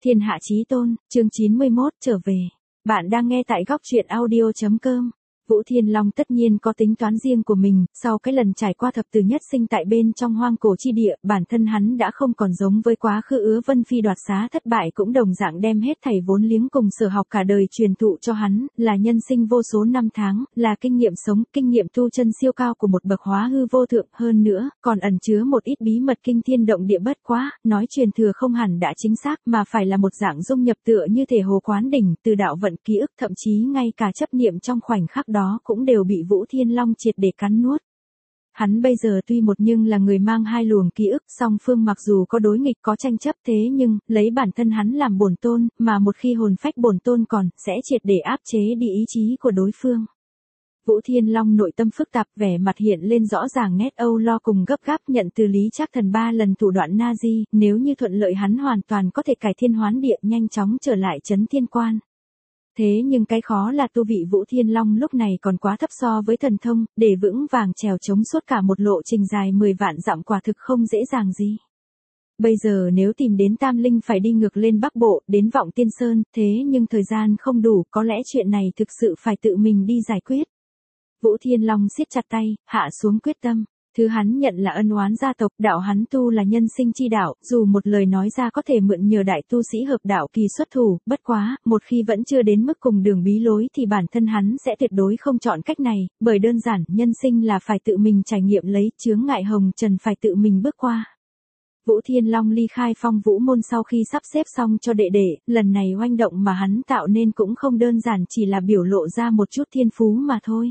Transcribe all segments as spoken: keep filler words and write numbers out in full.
Thiên hạ chí tôn, chương chín mươi mốt, trở về. Bạn đang nghe tại góc truyện audio chấm com. Vũ Thiên Long tất nhiên có tính toán riêng của mình, sau cái lần trải qua thập tử nhất sinh tại bên trong hoang cổ chi địa, bản thân hắn đã không còn giống với quá khứ Ứa Vân Phi đoạt xá thất bại cũng đồng dạng đem hết thảy vốn liếng cùng sở học cả đời truyền thụ cho hắn, là nhân sinh vô số năm tháng, là kinh nghiệm sống, kinh nghiệm tu chân siêu cao của một bậc hóa hư vô thượng, hơn nữa, còn ẩn chứa một ít bí mật kinh thiên động địa bất quá, nói truyền thừa không hẳn đã chính xác mà phải là một dạng dung nhập tựa như thể hồ quán đỉnh, từ đạo vận ký ức thậm chí ngay cả chấp niệm trong khoảnh khắc đó cũng đều bị Vũ Thiên Long triệt để cắn nuốt. Hắn bây giờ tuy một nhưng là người mang hai luồng ký ức, song phương mặc dù có đối nghịch có tranh chấp thế nhưng, lấy bản thân hắn làm bổn tôn, mà một khi hồn phách bổn tôn còn, sẽ triệt để áp chế đi ý chí của đối phương. Vũ Thiên Long nội tâm phức tạp, vẻ mặt hiện lên rõ ràng nét âu lo cùng gấp gáp, nhận từ Lý Trác Thần ba lần thủ đoạn Nazi, nếu như thuận lợi hắn hoàn toàn có thể cải thiên hoán địa, nhanh chóng trở lại Chấn Thiên Quan. Thế nhưng cái khó là tu vị Vũ Thiên Long lúc này còn quá thấp so với thần thông, để vững vàng trèo chống suốt cả một lộ trình dài mười vạn dặm quả thực không dễ dàng gì. Bây giờ nếu tìm đến Tam Linh phải đi ngược lên Bắc Bộ, đến Vọng Tiên Sơn, thế nhưng thời gian không đủ, có lẽ chuyện này thực sự phải tự mình đi giải quyết. Vũ Thiên Long siết chặt tay, hạ xuống quyết tâm. Thứ hắn nhận là ân oán gia tộc, đạo hắn tu là nhân sinh chi đạo, dù một lời nói ra có thể mượn nhờ đại tu sĩ hợp đạo kỳ xuất thủ, bất quá, một khi vẫn chưa đến mức cùng đường bí lối thì bản thân hắn sẽ tuyệt đối không chọn cách này, bởi đơn giản, nhân sinh là phải tự mình trải nghiệm lấy, chướng ngại hồng trần phải tự mình bước qua. Vũ Thiên Long ly khai Phong Vũ môn sau khi sắp xếp xong cho đệ đệ, lần này oanh động mà hắn tạo nên cũng không đơn giản chỉ là biểu lộ ra một chút thiên phú mà thôi.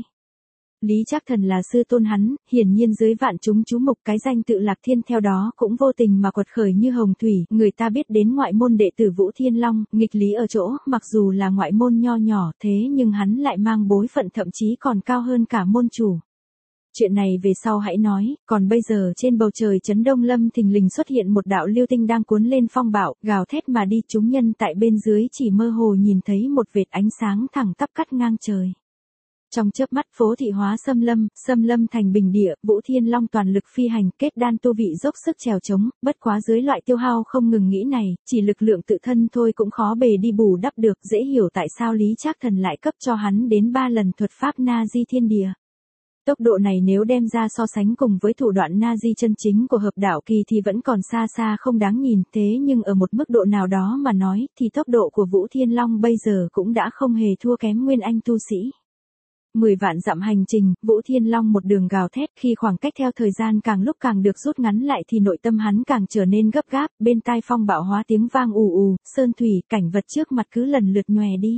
Lý Trác Thần là sư tôn hắn, hiển nhiên dưới vạn chúng chú mục cái danh tự Lạc Thiên theo đó cũng vô tình mà quật khởi như hồng thủy, người ta biết đến ngoại môn đệ tử Vũ Thiên Long, nghịch lý ở chỗ, mặc dù là ngoại môn nho nhỏ thế nhưng hắn lại mang bối phận thậm chí còn cao hơn cả môn chủ. Chuyện này về sau hãy nói, còn bây giờ trên bầu trời Trấn Đông Lâm thình lình xuất hiện một đạo lưu tinh đang cuốn lên phong bạo, gào thét mà đi, chúng nhân tại bên dưới chỉ mơ hồ nhìn thấy một vệt ánh sáng thẳng tắp cắt ngang trời. Trong chớp mắt phố thị hóa xâm lâm, xâm lâm thành bình địa, Vũ Thiên Long toàn lực phi hành, kết đan tu vị dốc sức trèo chống, bất quá dưới loại tiêu hao không ngừng nghĩ này, chỉ lực lượng tự thân thôi cũng khó bề đi bù đắp được, dễ hiểu tại sao Lý Trác Thần lại cấp cho hắn đến ba lần thuật pháp Na-di thiên địa. Tốc độ này nếu đem ra so sánh cùng với thủ đoạn Na-di chân chính của hợp đạo kỳ thì vẫn còn xa xa không đáng nhìn, thế nhưng ở một mức độ nào đó mà nói, thì tốc độ của Vũ Thiên Long bây giờ cũng đã không hề thua kém nguyên anh tu sĩ. Mười vạn dặm hành trình, Vũ Thiên Long một đường gào thét, khi khoảng cách theo thời gian càng lúc càng được rút ngắn lại thì nội tâm hắn càng trở nên gấp gáp, bên tai phong bạo hóa tiếng vang ù ù, sơn thủy, cảnh vật trước mặt cứ lần lượt nhòe đi.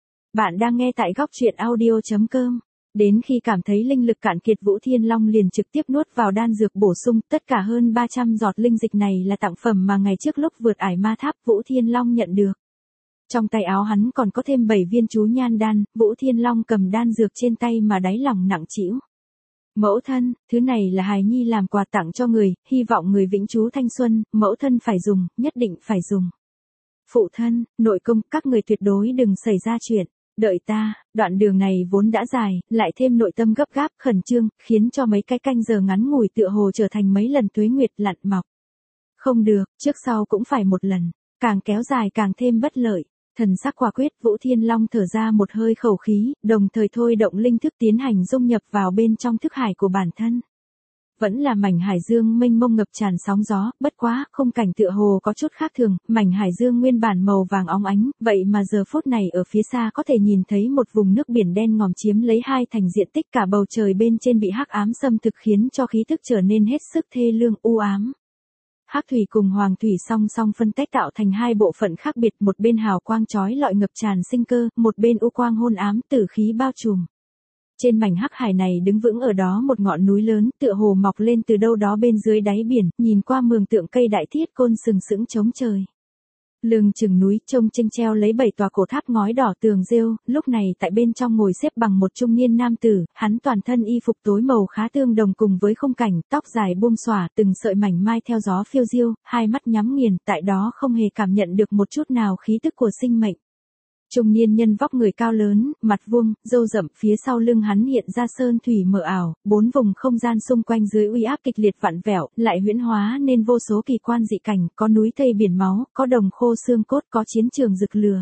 Bạn đang nghe tại góc truyện audio chấm com. Đến khi cảm thấy linh lực cạn kiệt, Vũ Thiên Long liền trực tiếp nuốt vào đan dược bổ sung, tất cả hơn ba trăm giọt linh dịch này là tặng phẩm mà ngày trước lúc vượt ải ma tháp Vũ Thiên Long nhận được. Trong tay áo hắn còn có thêm bảy viên chú nhan đan, Vũ Thiên Long cầm đan dược trên tay mà đáy lòng nặng trĩu. Mẫu thân, thứ này là hài nhi làm quà tặng cho người, hy vọng người vĩnh trú thanh xuân, mẫu thân phải dùng, nhất định phải dùng. Phụ thân, nội công, các người tuyệt đối đừng xảy ra chuyện. Đợi ta, đoạn đường này vốn đã dài, lại thêm nội tâm gấp gáp, khẩn trương, khiến cho mấy cái canh giờ ngắn ngủi tựa hồ trở thành mấy lần tuế nguyệt lặn mọc. Không được, trước sau cũng phải một lần, càng kéo dài càng thêm bất lợi. Thần sắc quả quyết, Vũ Thiên Long thở ra một hơi khẩu khí, đồng thời thôi động linh thức tiến hành dung nhập vào bên trong thức hải của bản thân. Vẫn là mảnh hải dương mênh mông ngập tràn sóng gió, bất quá, khung cảnh tựa hồ có chút khác thường, mảnh hải dương nguyên bản màu vàng óng ánh, vậy mà giờ phút này ở phía xa có thể nhìn thấy một vùng nước biển đen ngòm chiếm lấy hai thành diện tích, cả bầu trời bên trên bị hắc ám xâm thực khiến cho khí tức trở nên hết sức thê lương u ám. Hắc thủy cùng hoàng thủy song song phân tách tạo thành hai bộ phận khác biệt, một bên hào quang chói lọi ngập tràn sinh cơ, một bên u quang hôn ám tử khí bao trùm. Trên mảnh hắc hải này đứng vững ở đó một ngọn núi lớn, tựa hồ mọc lên từ đâu đó bên dưới đáy biển, nhìn qua mường tượng cây đại thiết côn sừng sững chống trời. Lưng chừng núi, trông chênh treo lấy bảy tòa cổ tháp ngói đỏ tường rêu, lúc này tại bên trong ngồi xếp bằng một trung niên nam tử, hắn toàn thân y phục tối màu khá tương đồng cùng với khung cảnh, tóc dài buông xõa, từng sợi mảnh mai theo gió phiêu diêu, hai mắt nhắm nghiền, tại đó không hề cảm nhận được một chút nào khí tức của sinh mệnh. Trung niên nhân vóc người cao lớn, mặt vuông, râu rậm, phía sau lưng hắn hiện ra sơn thủy mờ ảo, bốn vùng không gian xung quanh dưới uy áp kịch liệt vặn vẹo, lại huyễn hóa nên vô số kỳ quan dị cảnh, có núi thây biển máu, có đồng khô xương cốt, có chiến trường rực lửa.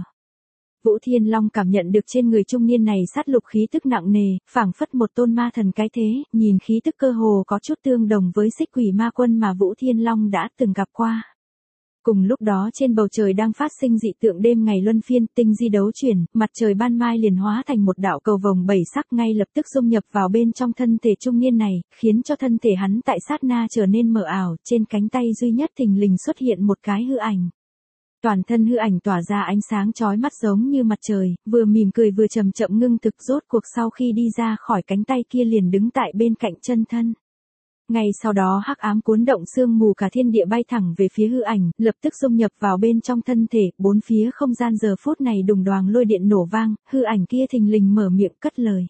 Vũ Thiên Long cảm nhận được trên người trung niên này sát lục khí tức nặng nề, phảng phất một tôn ma thần cái thế, nhìn khí tức cơ hồ có chút tương đồng với xích quỷ ma quân mà Vũ Thiên Long đã từng gặp qua. Cùng lúc đó trên bầu trời đang phát sinh dị tượng đêm ngày luân phiên, tinh di đấu chuyển, mặt trời ban mai liền hóa thành một đạo cầu vồng bảy sắc ngay lập tức dung nhập vào bên trong thân thể trung niên này, khiến cho thân thể hắn tại sát na trở nên mờ ảo, trên cánh tay duy nhất thình lình xuất hiện một cái hư ảnh. Toàn thân hư ảnh tỏa ra ánh sáng chói mắt giống như mặt trời, vừa mỉm cười vừa chậm chậm ngưng thực, rốt cuộc sau khi đi ra khỏi cánh tay kia liền đứng tại bên cạnh chân thân. Ngay sau đó hắc ám cuốn động sương mù cả thiên địa bay thẳng về phía hư ảnh, lập tức dung nhập vào bên trong thân thể, bốn phía không gian giờ phút này đùng đoàng lôi điện nổ vang, hư ảnh kia thình lình mở miệng cất lời.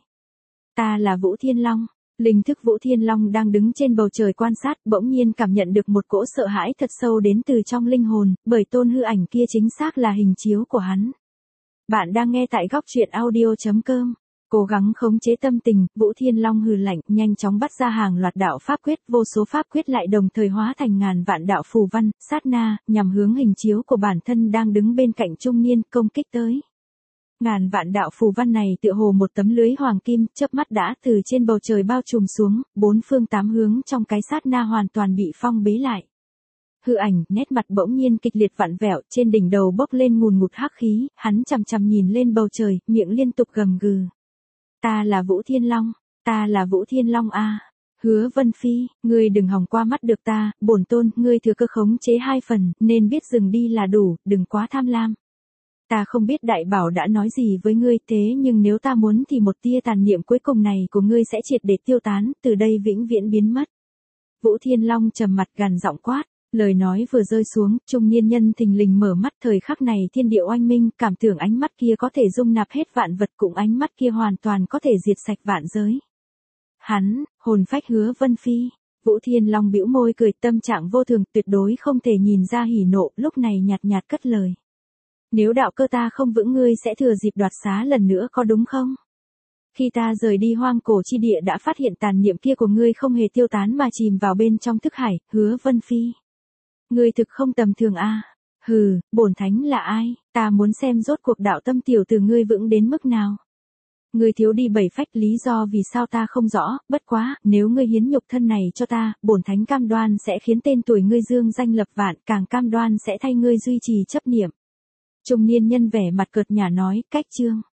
Ta là Vũ Thiên Long. Linh thức Vũ Thiên Long đang đứng trên bầu trời quan sát, bỗng nhiên cảm nhận được một cỗ sợ hãi thật sâu đến từ trong linh hồn, bởi tôn hư ảnh kia chính xác là hình chiếu của hắn. Bạn đang nghe tại góc truyện audio chấm com. Cố gắng khống chế tâm tình, Vũ Thiên Long hừ lạnh, nhanh chóng bắt ra hàng loạt đạo pháp quyết, vô số pháp quyết lại đồng thời hóa thành ngàn vạn đạo phù văn, sát na, nhằm hướng hình chiếu của bản thân đang đứng bên cạnh trung niên, công kích tới. Ngàn vạn đạo phù văn này tựa hồ một tấm lưới hoàng kim, chớp mắt đã từ trên bầu trời bao trùm xuống, bốn phương tám hướng trong cái sát na hoàn toàn bị phong bế lại. Hư ảnh, nét mặt bỗng nhiên kịch liệt vặn vẹo, trên đỉnh đầu bốc lên ngùn ngụt hắc khí, hắn chằm chằm nhìn lên bầu trời, miệng liên tục gầm gừ. Ta là Vũ Thiên Long, ta là Vũ Thiên Long a. Hứa Vân Phi, ngươi đừng hòng qua mắt được ta, bổn tôn, ngươi thừa cơ khống chế hai phần, nên biết dừng đi là đủ, đừng quá tham lam. Ta không biết đại bảo đã nói gì với ngươi, thế nhưng nếu ta muốn thì một tia tàn niệm cuối cùng này của ngươi sẽ triệt để tiêu tán, từ đây vĩnh viễn biến mất. Vũ Thiên Long trầm mặt gằn giọng quát, lời nói vừa rơi xuống, trung niên nhân thình lình mở mắt, thời khắc này thiên địa oanh minh, cảm tưởng ánh mắt kia có thể dung nạp hết vạn vật, cũng ánh mắt kia hoàn toàn có thể diệt sạch vạn giới. Hắn, hồn phách Hứa Vân Phi. Vũ Thiên Long bĩu môi cười, tâm trạng vô thường, tuyệt đối không thể nhìn ra hỉ nộ, lúc này nhạt nhạt cất lời. Nếu đạo cơ ta không vững, ngươi sẽ thừa dịp đoạt xá lần nữa có đúng không? Khi ta rời đi hoang cổ chi địa đã phát hiện tàn niệm kia của ngươi không hề tiêu tán mà chìm vào bên trong thức hải, Hứa Vân Phi. Ngươi thực không tầm thường a. Hừ, bổn thánh là ai, ta muốn xem rốt cuộc đạo tâm tiểu từ ngươi vững đến mức nào. Ngươi thiếu đi bảy phách, lý do vì sao ta không rõ, bất quá, nếu ngươi hiến nhục thân này cho ta, bổn thánh cam đoan sẽ khiến tên tuổi ngươi dương danh lập vạn, càng cam đoan sẽ thay ngươi duy trì chấp niệm. Trung niên nhân vẻ mặt cợt nhả nói, cách chương.